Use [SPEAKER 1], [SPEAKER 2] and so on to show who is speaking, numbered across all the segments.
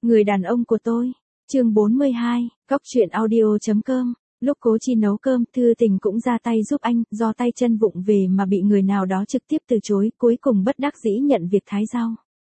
[SPEAKER 1] Người đàn ông của tôi. Chương 42, Cóc truyện audio.com. Lúc Cố Chi nấu cơm, Thư Tình cũng ra tay giúp anh, do tay chân vụng về mà bị người nào đó trực tiếp từ chối, cuối cùng bất đắc dĩ nhận việc thái rau.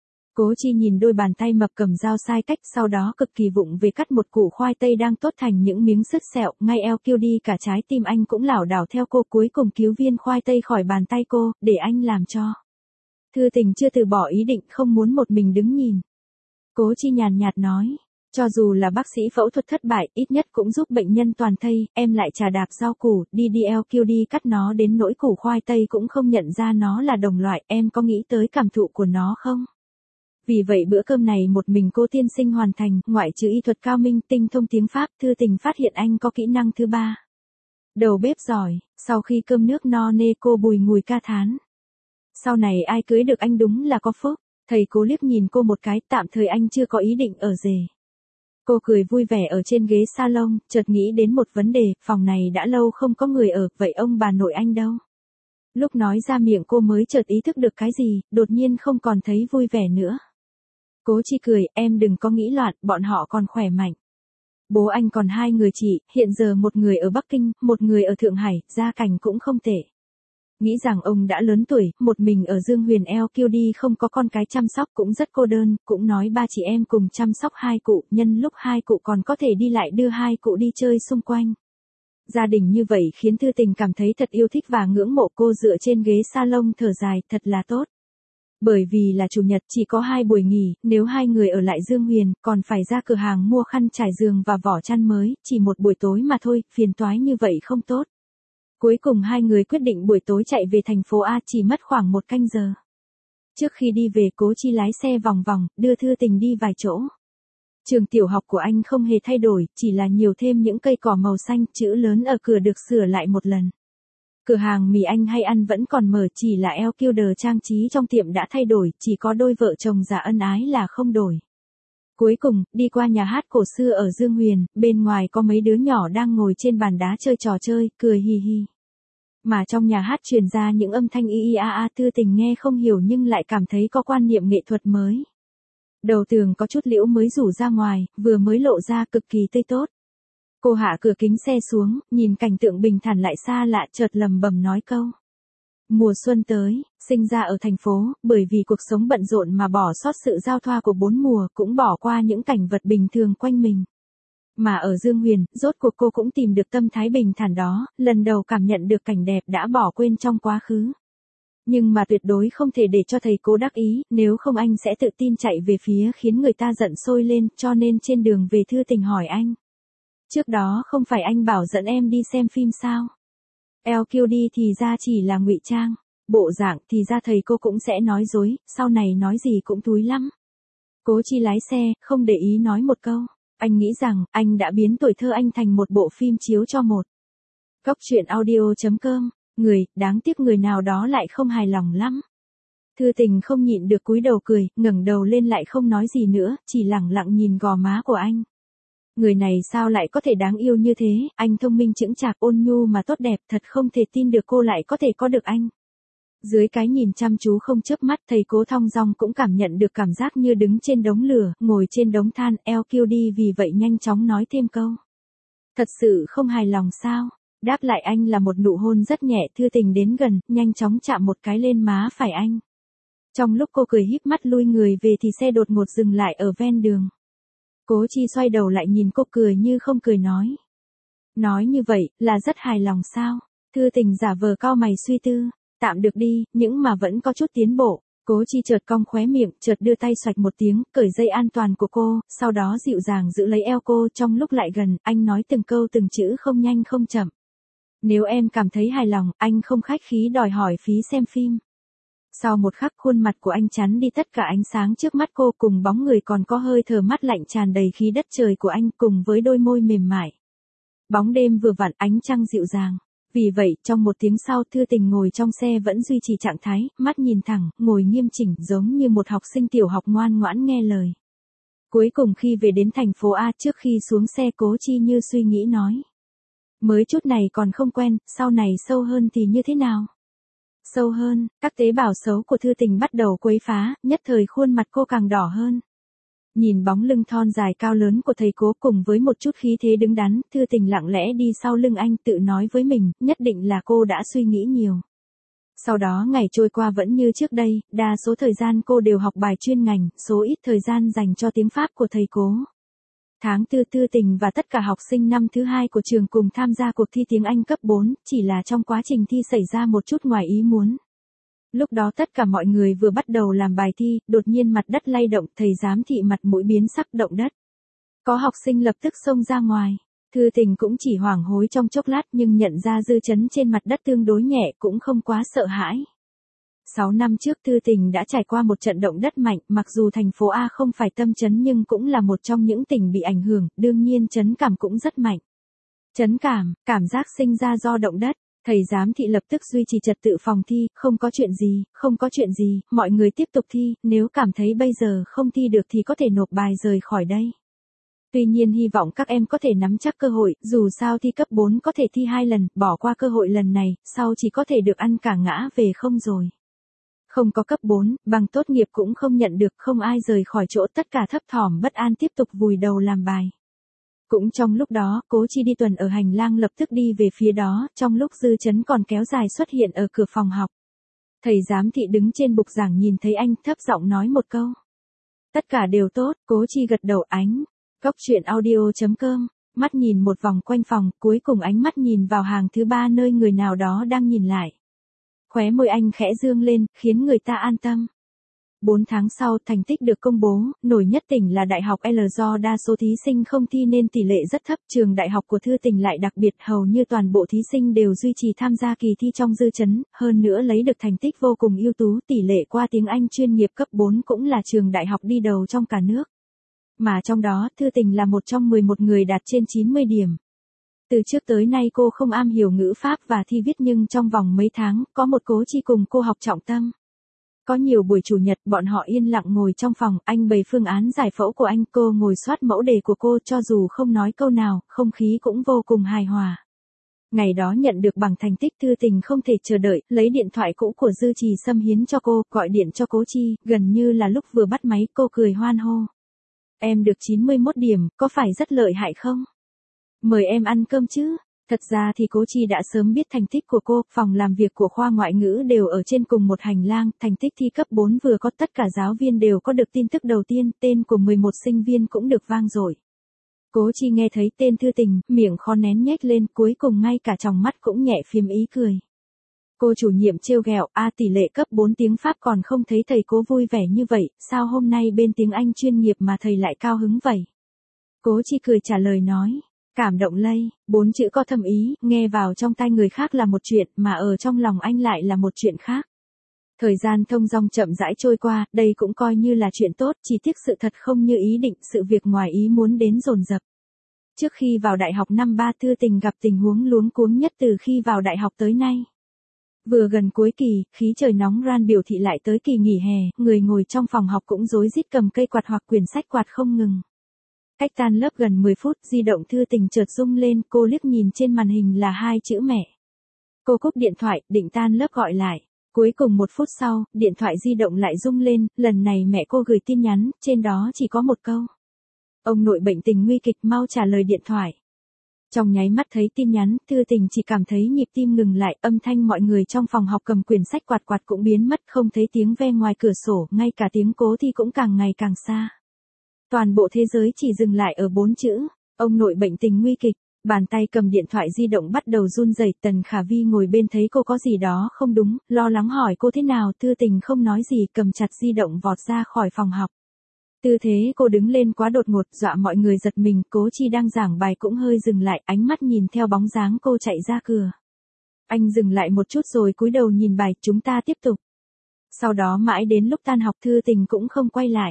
[SPEAKER 1] Cố Chi nhìn đôi bàn tay mập cầm dao sai cách, sau đó cực kỳ vụng về cắt một củ khoai tây đang tốt thành những miếng sứt sẹo, ngay eo kêu đi cả trái tim anh cũng lảo đảo theo cô, cuối cùng cứu viên khoai tây khỏi bàn tay cô, để anh làm cho. Thư Tình chưa từ bỏ ý định, không muốn một mình đứng nhìn. Cố Chi nhàn nhạt nói, cho dù là bác sĩ phẫu thuật thất bại, ít nhất cũng giúp bệnh nhân toàn thây, em lại trà đạp rau củ, đi eo đi cắt nó đến nỗi củ khoai tây cũng không nhận ra nó là đồng loại, em có nghĩ tới cảm thụ của nó không? Vì vậy bữa cơm này một mình cô tiên sinh hoàn thành, ngoại trừ y thuật cao minh, tinh thông tiếng Pháp, Thư Tình phát hiện anh có kỹ năng thứ ba. Đầu bếp giỏi. Sau khi cơm nước no nê cô bùi ngùi ca thán. Sau này ai cưới được anh đúng là có phúc. Thầy Cố liếc nhìn cô một cái, tạm thời anh chưa có ý định ở rể. Cô cười vui vẻ ở trên ghế salon, chợt nghĩ đến một vấn đề, phòng này đã lâu không có người ở, vậy ông bà nội anh đâu? Lúc nói ra miệng cô mới chợt ý thức được cái gì, đột nhiên không còn thấy vui vẻ nữa. Cố Chi cười, em đừng có nghĩ loạn, bọn họ còn khỏe mạnh. Bố anh còn 2 người chị, hiện giờ một người ở Bắc Kinh, một người ở Thượng Hải, gia cảnh cũng không tệ. Nghĩ rằng ông đã lớn tuổi, một mình ở Dương Huyền eo kêu đi không có con cái chăm sóc cũng rất cô đơn, cũng nói ba chị em cùng chăm sóc 2 cụ, nhân lúc 2 cụ còn có thể đi lại đưa 2 cụ đi chơi xung quanh. Gia đình như vậy khiến Thư Tình cảm thấy thật yêu thích và ngưỡng mộ, cô dựa trên ghế salon thở dài, thật là tốt. Bởi vì là chủ nhật chỉ có 2 buổi nghỉ, nếu 2 người ở lại Dương Huyền, còn phải ra cửa hàng mua khăn trải giường và vỏ chăn mới, chỉ một buổi tối mà thôi, phiền toái như vậy không tốt. Cuối cùng 2 người quyết định buổi tối chạy về thành phố A, chỉ mất khoảng 1 canh giờ. Trước khi đi về, Cố Chi lái xe vòng vòng, đưa Thư Tình đi vài chỗ. Trường tiểu học của anh không hề thay đổi, chỉ là nhiều thêm những cây cỏ màu xanh, chữ lớn ở cửa được sửa lại một lần. Cửa hàng mì anh hay ăn vẫn còn mở, chỉ là eo kêu đờ trang trí trong tiệm đã thay đổi, chỉ có đôi vợ chồng già ân ái là không đổi. Cuối cùng, đi qua nhà hát cổ xưa ở Dương Huyền, bên ngoài có mấy đứa nhỏ đang ngồi trên bàn đá chơi trò chơi, cười hì hì. Mà trong nhà hát truyền ra những âm thanh y y a a, Thư Tình nghe không hiểu nhưng lại cảm thấy có quan niệm nghệ thuật mới. Đầu tường có chút liễu mới rủ ra ngoài, vừa mới lộ ra cực kỳ tươi tốt. Cô hạ cửa kính xe xuống, nhìn cảnh tượng bình thản lại xa lạ, chợt lầm bầm nói câu. Mùa xuân tới, sinh ra ở thành phố, bởi vì cuộc sống bận rộn mà bỏ sót sự giao thoa của 4 mùa, cũng bỏ qua những cảnh vật bình thường quanh mình. Mà ở Dương Huyền, rốt cuộc cô cũng tìm được tâm thái bình thản đó, lần đầu cảm nhận được cảnh đẹp đã bỏ quên trong quá khứ. Nhưng mà tuyệt đối không thể để cho thầy Cố đắc ý, nếu không anh sẽ tự tin chạy về phía khiến người ta giận sôi lên, cho nên trên đường về Thư Tình hỏi anh. Trước đó không phải anh bảo dẫn em đi xem phim sao? Eo kêu đi thì ra chỉ là ngụy trang, bộ dạng thì ra thầy cô cũng sẽ nói dối, sau này nói gì cũng thúi lắm. Cố Chi lái xe, không để ý nói một câu. Anh nghĩ rằng, anh đã biến tuổi thơ anh thành một bộ phim chiếu cho một. Cóc truyện audio.com. Đáng tiếc người nào đó lại không hài lòng lắm. Thư Tình không nhịn được cúi đầu cười, ngẩng đầu lên lại không nói gì nữa, chỉ lẳng lặng nhìn gò má của anh. Người này sao lại có thể đáng yêu như thế, anh thông minh chững chạc ôn nhu mà tốt đẹp, thật không thể tin được cô lại có thể có được anh. Dưới cái nhìn chăm chú không chớp mắt, thầy Cố thong dong cũng cảm nhận được cảm giác như đứng trên đống lửa, ngồi trên đống than, eo kêu đi, vì vậy nhanh chóng nói thêm câu. Thật sự không hài lòng sao? Đáp lại anh là một nụ hôn rất nhẹ. Thư Tình đến gần, nhanh chóng chạm một cái lên má phải anh. Trong lúc cô cười híp mắt lui người về thì xe đột ngột dừng lại ở ven đường. Cố Chi xoay đầu lại nhìn cô, cười như không cười nói. Nói như vậy, là rất hài lòng sao? Thư Tình giả vờ cau mày suy tư. Tạm được đi, nhưng mà vẫn có chút tiến bộ. Cố Chi chợt cong khóe miệng, chợt đưa tay xoạch một tiếng, cởi dây an toàn của cô, sau đó dịu dàng giữ lấy eo cô. Trong lúc lại gần, anh nói từng câu từng chữ không nhanh không chậm. Nếu em cảm thấy hài lòng, anh không khách khí đòi hỏi phí xem phim. Sau một khắc, khuôn mặt của anh chắn đi tất cả ánh sáng trước mắt cô, cùng bóng người còn có hơi thở mát lạnh tràn đầy khí đất trời của anh, cùng với đôi môi mềm mại. Bóng đêm vừa vặn, ánh trăng dịu dàng. Vì vậy, trong 1 tiếng sau, Thư Tình ngồi trong xe vẫn duy trì trạng thái, mắt nhìn thẳng, ngồi nghiêm chỉnh, giống như một học sinh tiểu học ngoan ngoãn nghe lời. Cuối cùng khi về đến thành phố A, trước khi xuống xe, Cố Chi như suy nghĩ nói. Mới chút này còn không quen, sau này sâu hơn thì như thế nào? Sâu hơn, các tế bào xấu của Thư Tình bắt đầu quấy phá, nhất thời khuôn mặt cô càng đỏ hơn. Nhìn bóng lưng thon dài cao lớn của thầy Cố cùng với một chút khí thế đứng đắn, Thư Tình lặng lẽ đi sau lưng anh tự nói với mình, nhất định là cô đã suy nghĩ nhiều. Sau đó ngày trôi qua vẫn như trước đây, đa số thời gian cô đều học bài chuyên ngành, số ít thời gian dành cho tiếng Pháp của thầy Cố. Tháng 4 Thư Tình và tất cả học sinh năm thứ 2 của trường cùng tham gia cuộc thi tiếng Anh cấp 4, chỉ là trong quá trình thi xảy ra một chút ngoài ý muốn. Lúc đó tất cả mọi người vừa bắt đầu làm bài thi, đột nhiên mặt đất lay động, thầy giám thị mặt mũi biến sắc động đất. Có học sinh lập tức xông ra ngoài. Thư Tình cũng chỉ hoảng hối trong chốc lát nhưng nhận ra dư chấn trên mặt đất tương đối nhẹ cũng không quá sợ hãi. 6 năm trước Thư Tình đã trải qua một trận động đất mạnh, mặc dù thành phố A không phải tâm chấn nhưng cũng là một trong những tỉnh bị ảnh hưởng, đương nhiên chấn cảm cũng rất mạnh. Chấn cảm, cảm giác sinh ra do động đất. Thầy giám thị lập tức duy trì trật tự phòng thi, không có chuyện gì, mọi người tiếp tục thi, nếu cảm thấy bây giờ không thi được thì có thể nộp bài rời khỏi đây. Tuy nhiên hy vọng các em có thể nắm chắc cơ hội, dù sao thi cấp 4 có thể thi 2 lần, bỏ qua cơ hội lần này, sau chỉ có thể được ăn cả ngã về không rồi. Không có cấp 4, bằng tốt nghiệp cũng không nhận được, không ai rời khỏi chỗ, tất cả thấp thỏm bất an tiếp tục vùi đầu làm bài. Cũng trong lúc đó, Cố Chi đi tuần ở hành lang lập tức đi về phía đó, trong lúc dư chấn còn kéo dài xuất hiện ở cửa phòng học. Thầy giám thị đứng trên bục giảng nhìn thấy anh, thấp giọng nói một câu. Tất cả đều tốt, Cố Chi gật đầu. Ánh. Cóc truyện audio.com, mắt nhìn một vòng quanh phòng, cuối cùng ánh mắt nhìn vào hàng thứ 3 nơi người nào đó đang nhìn lại. Khóe môi anh khẽ dương lên, khiến người ta an tâm. 4 tháng sau, thành tích được công bố, nổi nhất tỉnh là Đại học L, do đa số thí sinh không thi nên tỷ lệ rất thấp, trường đại học của Thư Tình lại đặc biệt, hầu như toàn bộ thí sinh đều duy trì tham gia kỳ thi trong dư chấn, hơn nữa lấy được thành tích vô cùng ưu tú, tỷ lệ qua tiếng Anh chuyên nghiệp cấp 4 cũng là trường đại học đi đầu trong cả nước. Mà trong đó, Thư Tình là một trong 11 người đạt trên 90 điểm. Từ trước tới nay cô không am hiểu ngữ pháp và thi viết nhưng trong vòng mấy tháng, có một Cố Chi cùng cô học trọng tâm. Có nhiều buổi chủ nhật, bọn họ yên lặng ngồi trong phòng, anh bày phương án giải phẫu của anh, cô ngồi soát mẫu đề của cô, cho dù không nói câu nào, không khí cũng vô cùng hài hòa. Ngày đó nhận được bằng thành tích, Thư Tình không thể chờ đợi, lấy điện thoại cũ của Dư Trì Sâm hiến cho cô, gọi điện cho Cố Chi, gần như là lúc vừa bắt máy, cô cười hoan hô. Em được 91 điểm, có phải rất lợi hại không? Mời em ăn cơm chứ? Thật ra thì Cố Chi đã sớm biết thành tích của cô, phòng làm việc của khoa ngoại ngữ đều ở trên cùng một hành lang, thành tích thi cấp 4 vừa có, tất cả giáo viên đều có được tin tức đầu tiên, tên của 11 sinh viên cũng được vang dội. Cố Chi nghe thấy tên Thư Tình, miệng khó nén nhếch lên, cuối cùng ngay cả tròng mắt cũng nhẹ phím ý cười. Cô chủ nhiệm trêu ghẹo, tỷ lệ cấp 4 tiếng Pháp còn không thấy thầy Cố vui vẻ như vậy, sao hôm nay bên tiếng Anh chuyên nghiệp mà thầy lại cao hứng vậy? Cố Chi cười trả lời nói. Cảm động lây, 4 chữ có thâm ý, nghe vào trong tai người khác là một chuyện, mà ở trong lòng anh lại là một chuyện khác. Thời gian thông dong chậm rãi trôi qua, đây cũng coi như là chuyện tốt, chỉ tiếc sự thật không như ý định, sự việc ngoài ý muốn đến dồn dập. Trước khi vào đại học năm 3, Thư Tình gặp tình huống luống cuống nhất từ khi vào đại học tới nay. Vừa gần cuối kỳ, khí trời nóng ran biểu thị lại tới kỳ nghỉ hè, người ngồi trong phòng học cũng rối rít cầm cây quạt hoặc quyển sách quạt không ngừng. Cách tan lớp gần 10 phút, di động Thư Tình chợt rung lên, cô liếc nhìn trên màn hình là 2 chữ mẹ. Cô cúp điện thoại, định tan lớp gọi lại. Cuối cùng 1 phút sau, điện thoại di động lại rung lên, lần này mẹ cô gửi tin nhắn, trên đó chỉ có một câu. Ông nội bệnh tình nguy kịch, mau trả lời điện thoại. Trong nháy mắt thấy tin nhắn, Thư Tình chỉ cảm thấy nhịp tim ngừng lại, âm thanh mọi người trong phòng học cầm quyển sách quạt quạt cũng biến mất, không thấy tiếng ve ngoài cửa sổ, ngay cả tiếng Cố Thi cũng càng ngày càng xa. Toàn bộ thế giới chỉ dừng lại ở 4 chữ, ông nội bệnh tình nguy kịch. Bàn tay cầm điện thoại di động bắt đầu run rẩy, Tần Khả Vi ngồi bên thấy cô có gì đó không đúng, lo lắng hỏi cô thế nào, Thư Tình không nói gì, cầm chặt di động vọt ra khỏi phòng học. Tư thế cô đứng lên quá đột ngột, dọa mọi người giật mình, Cố Chi đang giảng bài cũng hơi dừng lại, ánh mắt nhìn theo bóng dáng cô chạy ra cửa. Anh dừng lại một chút rồi cúi đầu nhìn bài, chúng ta tiếp tục. Sau đó mãi đến lúc tan học Thư Tình cũng không quay lại.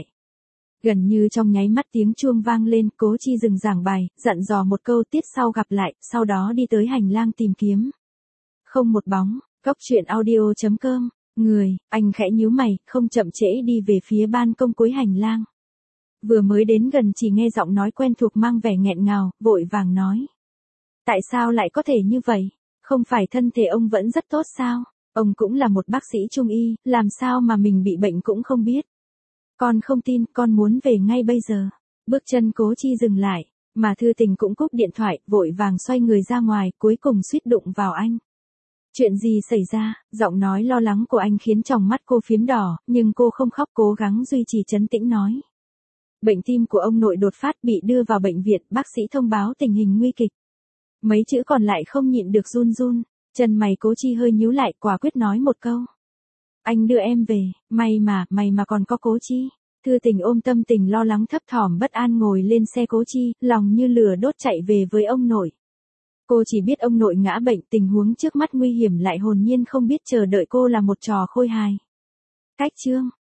[SPEAKER 1] Gần như trong nháy mắt tiếng chuông vang lên, Cố Chi dừng giảng bài, dặn dò một câu tiết sau gặp lại, sau đó đi tới hành lang tìm kiếm. Không một bóng, Cóc truyện audio.com, người, anh khẽ nhíu mày, không chậm trễ đi về phía ban công cuối hành lang. Vừa mới đến gần chỉ nghe giọng nói quen thuộc mang vẻ nghẹn ngào, vội vàng nói. Tại sao lại có thể như vậy? Không phải thân thể ông vẫn rất tốt sao? Ông cũng là một bác sĩ trung y, làm sao mà mình bị bệnh cũng không biết. Con không tin, con muốn về ngay bây giờ. Bước chân Cố Chi dừng lại, mà Thư Tình cũng cúp điện thoại, vội vàng xoay người ra ngoài, cuối cùng suýt đụng vào anh. Chuyện gì xảy ra? Giọng nói lo lắng của anh khiến tròng mắt cô phiếm đỏ, nhưng cô không khóc, cố gắng duy trì trấn tĩnh nói. Bệnh tim của ông nội đột phát, bị đưa vào bệnh viện, bác sĩ thông báo tình hình nguy kịch. Mấy chữ còn lại không nhịn được run run, chân mày Cố Chi hơi nhíu lại, quả quyết nói một câu. Anh đưa em về, mày mà còn có Cố Chi. Thư Tình ôm tâm tình lo lắng thấp thỏm bất an ngồi lên xe Cố Chi, lòng như lửa đốt chạy về với ông nội. Cô chỉ biết ông nội ngã bệnh, tình huống trước mắt nguy hiểm, lại hồn nhiên không biết chờ đợi cô là một trò khôi hài. Cách chương